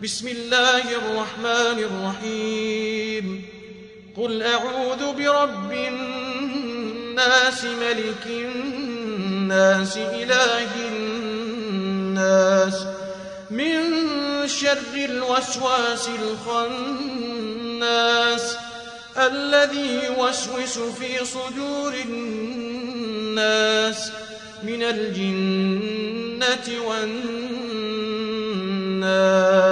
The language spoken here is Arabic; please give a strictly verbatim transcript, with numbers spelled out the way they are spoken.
بسم الله الرحمن الرحيم قل أعوذ برب الناس ملك الناس إله الناس من شر الوسواس الخناس الذي يوسوس في صدور الناس من الجنة والناس.